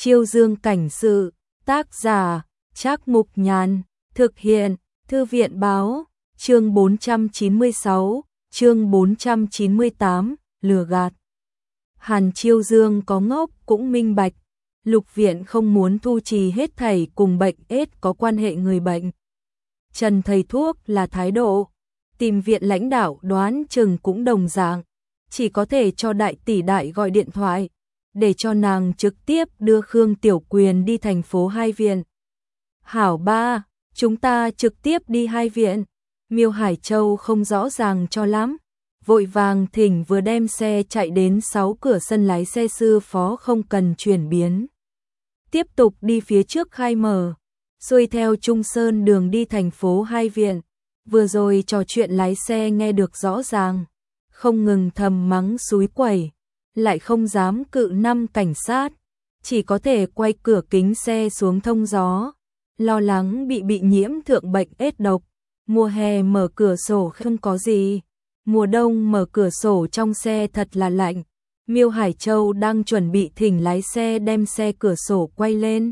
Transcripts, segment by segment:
Chiêu Dương cảnh sự, tác giả, Trác Mục Nhàn, thực hiện, Thư viện báo, chương 496, chương 498, lừa gạt. Hàn Chiêu Dương có ngốc cũng minh bạch, Lục viện không muốn thu trì hết thảy cùng bệnh AIDS có quan hệ người bệnh. Trần thầy thuốc là thái độ, tìm viện lãnh đạo đoán chừng cũng đồng dạng, chỉ có thể cho đại tỷ đại gọi điện thoại, để cho nàng trực tiếp đưa Khương Tiểu Quyền đi thành phố Hai Viện. Hảo ba, chúng ta trực tiếp đi Hai Viện. Miêu Hải Châu không rõ ràng cho lắm, vội vàng thỉnh vừa đem xe chạy đến 6 cửa sân lái xe sư phó không cần chuyển biến. Tiếp tục đi phía trước khai mở, xuôi theo Trung Sơn đường đi thành phố Hai Viện. Vừa rồi trò chuyện lái xe nghe được rõ ràng, không ngừng thầm mắng xúi quẩy, lại không dám cự năm cảnh sát, chỉ có thể quay cửa kính xe xuống thông gió, lo lắng bị nhiễm thượng bệnh AIDS độc. Mùa hè mở cửa sổ không có gì, mùa đông mở cửa sổ trong xe thật là lạnh. Miêu Hải Châu đang chuẩn bị thỉnh lái xe đem xe cửa sổ quay lên.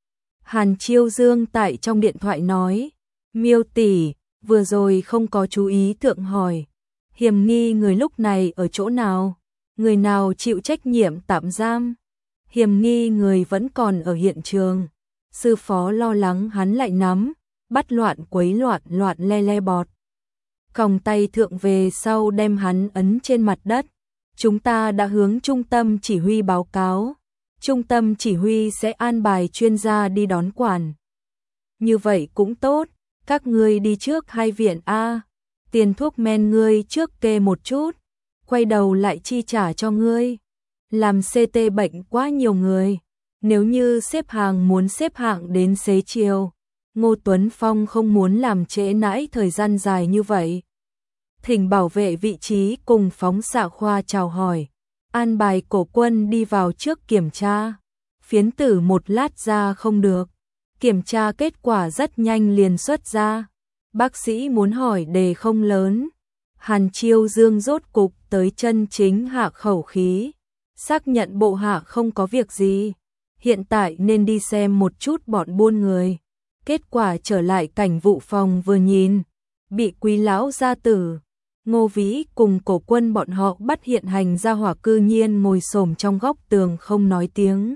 Hàn Chiêu Dương tại trong điện thoại nói, Miêu tỷ, vừa rồi không có chú ý thượng hỏi, hiểm nghi người lúc này ở chỗ nào, người nào chịu trách nhiệm tạm giam, hiểm nghi người vẫn còn ở hiện trường. Sư phó lo lắng hắn lại nắm, bắt loạn quấy loạn le bọt. Còng tay thượng về sau đem hắn ấn trên mặt đất. Chúng ta đã hướng trung tâm chỉ huy báo cáo. Trung tâm chỉ huy sẽ an bài chuyên gia đi đón quản. Như vậy cũng tốt, các ngươi đi trước Hai Viện A. Tiền thuốc men ngươi trước kê một chút, quay đầu lại chi trả cho ngươi. Làm CT bệnh quá nhiều người, nếu như xếp hàng muốn xếp hạng đến xế chiều, Ngô Tuấn Phong không muốn làm trễ nãi thời gian dài như vậy. Thỉnh bảo vệ vị trí cùng phóng xạ khoa chào hỏi, an bài Cổ Quân đi vào trước kiểm tra. Phiến tử một lát ra không được, kiểm tra kết quả rất nhanh liền xuất ra. Bác sĩ muốn hỏi đề không lớn. Hàn Chiêu Dương rốt cục tới chân chính hạ khẩu khí, xác nhận bộ hạ không có việc gì, hiện tại nên đi xem một chút bọn buôn người. Kết quả trở lại cảnh vụ phòng vừa nhìn, bị Quý lão gia tử, Ngô Vĩ cùng Cổ Quân bọn họ bắt hiện hành gia hỏa cư nhiên ngồi xổm trong góc tường không nói tiếng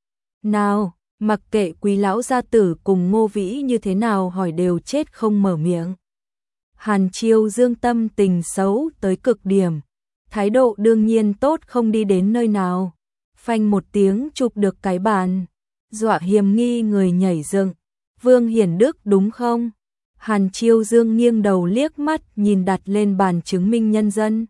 nào, mặc kệ Quý lão gia tử cùng Ngô Vĩ như thế nào hỏi đều chết không mở miệng. Hàn Chiêu Dương tâm tình xấu tới cực điểm, thái độ đương nhiên tốt không đi đến nơi nào. Phanh một tiếng chụp được cái bàn, dọa hiểm nghi người nhảy dựng. Vương Hiển Đức đúng không? Hàn Chiêu Dương nghiêng đầu liếc mắt nhìn đặt lên bàn chứng minh nhân dân.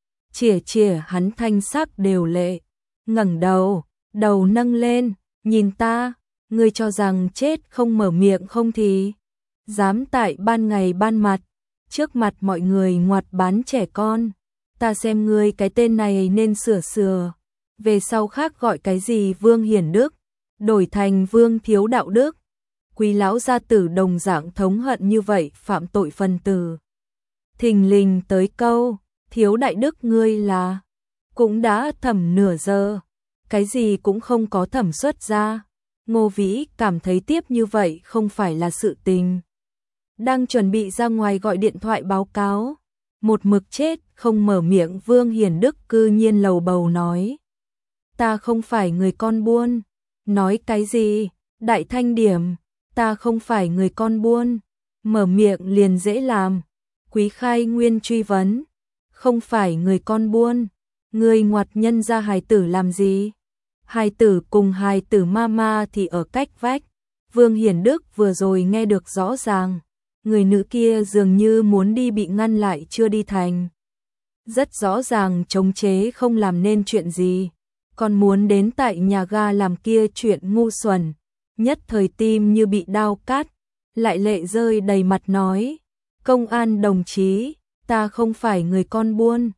Chỉa hắn thanh sắc đều lệ, ngẩng đầu, đầu nâng lên, nhìn ta, ngươi cho rằng chết không mở miệng không thì dám tại ban ngày ban mặt, trước mặt mọi người ngoặt bán trẻ con, ta xem ngươi cái tên này nên sửa, về sau khác gọi cái gì Vương Hiển Đức, đổi thành Vương Thiếu Đạo Đức. Quý lão gia tử đồng dạng thống hận như vậy phạm tội phân tử. Thình lình tới câu, Thiếu Đại Đức ngươi là, cũng đã thẩm nửa giờ, cái gì cũng không có thẩm xuất ra. Ngô Vĩ cảm thấy tiếp như vậy không phải là sự tình. Đang chuẩn bị ra ngoài gọi điện thoại báo cáo, một mực chết không mở miệng Vương Hiển Đức cư nhiên lầu bầu nói. Ta không phải người con buôn. Nói cái gì? Đại thanh điểm. Ta không phải người con buôn, mở miệng liền dễ làm. Quý Khai Nguyên truy vấn, không phải người con buôn, người ngoặt nhân ra hài tử làm gì? Hài tử cùng hài tử mama thì ở cách vách. Vương Hiển Đức vừa rồi nghe được rõ ràng, người nữ kia dường như muốn đi bị ngăn lại chưa đi thành. Rất rõ ràng chống chế không làm nên chuyện gì, còn muốn đến tại nhà ga làm kia chuyện ngu xuẩn. Nhất thời tim như bị đao cắt, lại lệ rơi đầy mặt nói, công an đồng chí, ta không phải người con buôn,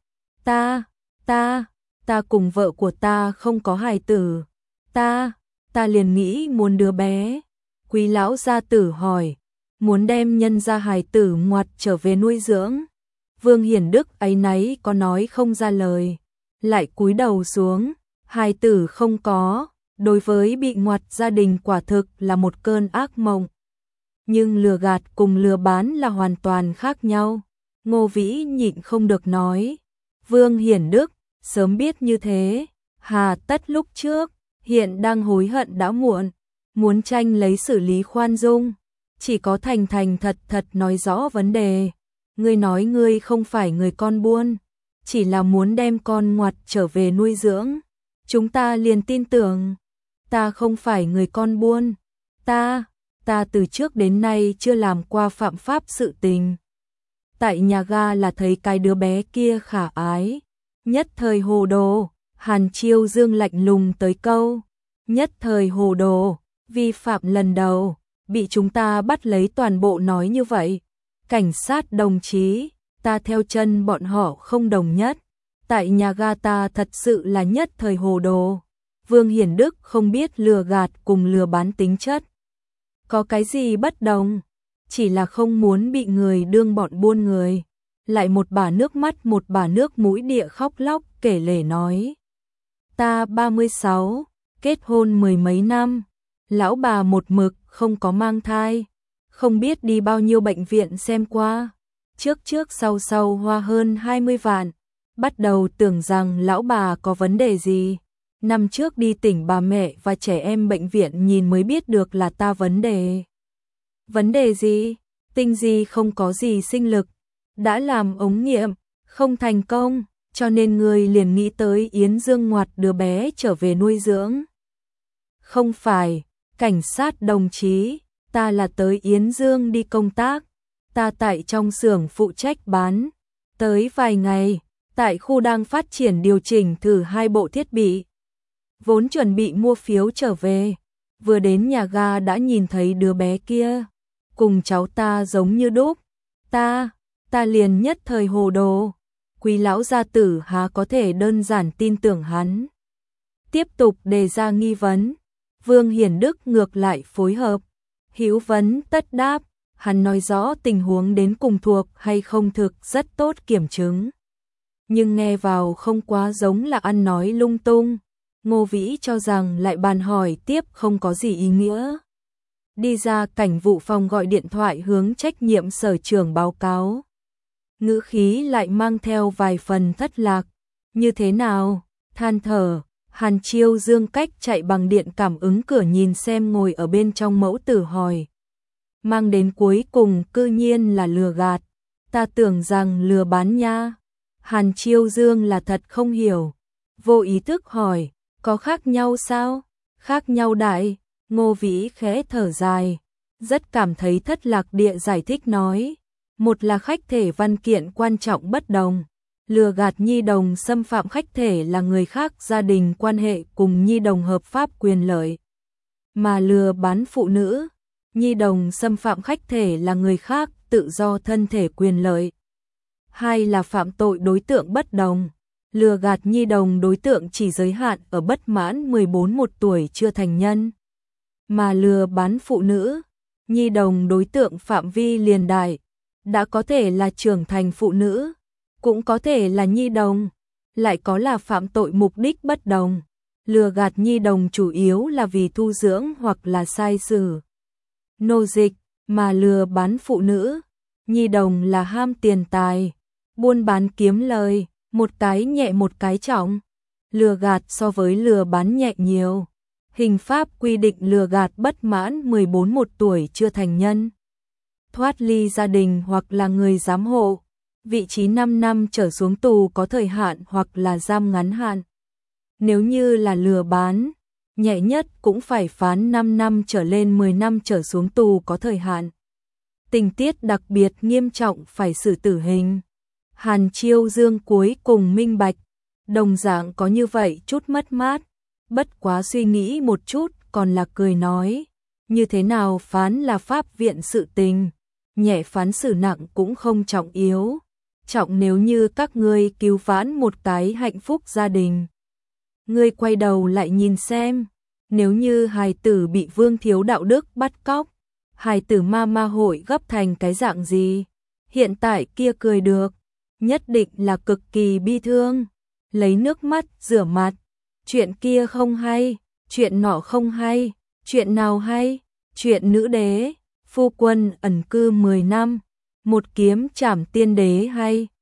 ta cùng vợ của ta không có hài tử, ta liền nghĩ muốn đứa bé. Quý lão gia tử hỏi, muốn đem nhân gia hài tử ngoặt trở về nuôi dưỡng. Vương Hiển Đức áy náy có nói không ra lời, lại cúi đầu xuống, hài tử không có. đối với bị ngoặt gia đình quả thực là một cơn ác mộng. Nhưng lừa gạt cùng lừa bán là hoàn toàn khác nhau. Ngô Vĩ nhịn không được nói. Vương Hiển Đức, sớm biết như thế, hà tất lúc trước, hiện đang hối hận đã muộn, muốn tranh lấy xử lý khoan dung. Chỉ có thành thành thật thật nói rõ vấn đề. Ngươi nói ngươi không phải người con buôn, chỉ là muốn đem con ngoặt trở về nuôi dưỡng. Chúng ta liền tin tưởng. Ta không phải người con buôn. Ta từ trước đến nay chưa làm qua phạm pháp sự tình. Tại nhà ga là thấy cái đứa bé kia khả ái. Nhất thời hồ đồ, Hàn Chiêu Dương lạnh lùng tới câu. Nhất thời hồ đồ, vi phạm lần đầu, bị chúng ta bắt lấy toàn bộ nói như vậy. Cảnh sát đồng chí, ta theo chân bọn họ không đồng nhất. Tại nhà ga ta thật sự là nhất thời hồ đồ. Vương Hiển Đức không biết lừa gạt cùng lừa bán tính chất có cái gì bất đồng, chỉ là không muốn bị người đương bọn buôn người. Lại một bả nước mắt một bả nước mũi địa khóc lóc kể lể nói. Ta 36, kết hôn mười mấy năm, lão bà một mực không có mang thai, không biết đi bao nhiêu bệnh viện xem qua, trước sau hoa hơn 20 vạn, bắt đầu tưởng rằng lão bà có vấn đề gì. Năm trước đi tỉnh bà mẹ và trẻ em bệnh viện nhìn mới biết được là ta vấn đề. Vấn đề gì? Tinh gì không có gì sinh lực. Đã làm ống nghiệm, không thành công, cho nên người liền nghĩ tới Yến Dương ngoặt đứa bé trở về nuôi dưỡng. Không phải, cảnh sát đồng chí, ta là tới Yến Dương đi công tác. Ta tại trong xưởng phụ trách bán. Tới vài ngày, tại khu đang phát triển điều chỉnh thử 2 bộ thiết bị. Vốn chuẩn bị mua phiếu trở về, vừa đến nhà ga đã nhìn thấy đứa bé kia, cùng cháu ta giống như đúc. Ta liền nhất thời hồ đồ, Quý lão gia tử há có thể đơn giản tin tưởng hắn. Tiếp tục đề ra nghi vấn, Vương Hiển Đức ngược lại phối hợp, hữu vấn tất đáp, hắn nói rõ tình huống đến cùng thuộc hay không thực rất tốt kiểm chứng. Nhưng nghe vào không quá giống là ăn nói lung tung. Ngô Vĩ cho rằng lại bàn hỏi tiếp không có gì ý nghĩa. Đi ra cảnh vụ phòng gọi điện thoại hướng trách nhiệm sở trưởng báo cáo. Ngữ khí lại mang theo vài phần thất lạc. Như thế nào? Than thở, Hàn Chiêu Dương cách chạy bằng điện cảm ứng cửa nhìn xem ngồi ở bên trong mẫu tử hỏi. Mang đến cuối cùng cư nhiên là lừa gạt. Ta tưởng rằng lừa bán nha. Hàn Chiêu Dương là thật không hiểu. Vô ý thức hỏi. Có khác nhau sao? Khác nhau đại, Ngô Vĩ khẽ thở dài, rất cảm thấy thất lạc địa giải thích nói. Một là khách thể văn kiện quan trọng bất đồng, lừa gạt nhi đồng xâm phạm khách thể là người khác gia đình quan hệ cùng nhi đồng hợp pháp quyền lợi. Mà lừa bán phụ nữ, nhi đồng xâm phạm khách thể là người khác tự do thân thể quyền lợi. Hai là phạm tội đối tượng bất đồng. Lừa gạt nhi đồng đối tượng chỉ giới hạn ở bất mãn 14 một tuổi chưa thành nhân. Mà lừa bán phụ nữ, nhi đồng đối tượng phạm vi liền đại, đã có thể là trưởng thành phụ nữ, cũng có thể là nhi đồng, lại có là phạm tội mục đích bất đồng. Lừa gạt nhi đồng chủ yếu là vì thu dưỡng hoặc là sai sử, nô dịch, mà lừa bán phụ nữ, nhi đồng là ham tiền tài, buôn bán kiếm lời. Một cái nhẹ một cái trọng, lừa gạt so với lừa bán nhẹ nhiều. Hình pháp quy định lừa gạt bất mãn 14 một tuổi chưa thành nhân, thoát ly gia đình hoặc là người giám hộ, vị trí 5 năm trở xuống tù có thời hạn hoặc là giam ngắn hạn. Nếu như là lừa bán, nhẹ nhất cũng phải phán 5 năm trở lên 10 năm trở xuống tù có thời hạn. Tình tiết đặc biệt nghiêm trọng phải xử tử hình. Hàn Chiêu Dương cuối cùng minh bạch, đồng dạng có như vậy chút mất mát, bất quá suy nghĩ một chút còn là cười nói, như thế nào phán là pháp viện sự tình, nhẹ phán xử nặng cũng không trọng yếu, trọng nếu như các ngươi cứu vãn một cái hạnh phúc gia đình. Ngươi quay đầu lại nhìn xem, nếu như hài tử bị vương thiếu đạo đức bắt cóc, hài tử ma hội gấp thành cái dạng gì, hiện tại kia cười được. Nhất định là cực kỳ bi thương, lấy nước mắt rửa mặt, chuyện kia không hay, chuyện nọ không hay, chuyện nào hay, chuyện nữ đế, phu quân ẩn cư 10 năm, một kiếm trảm tiên đế hay,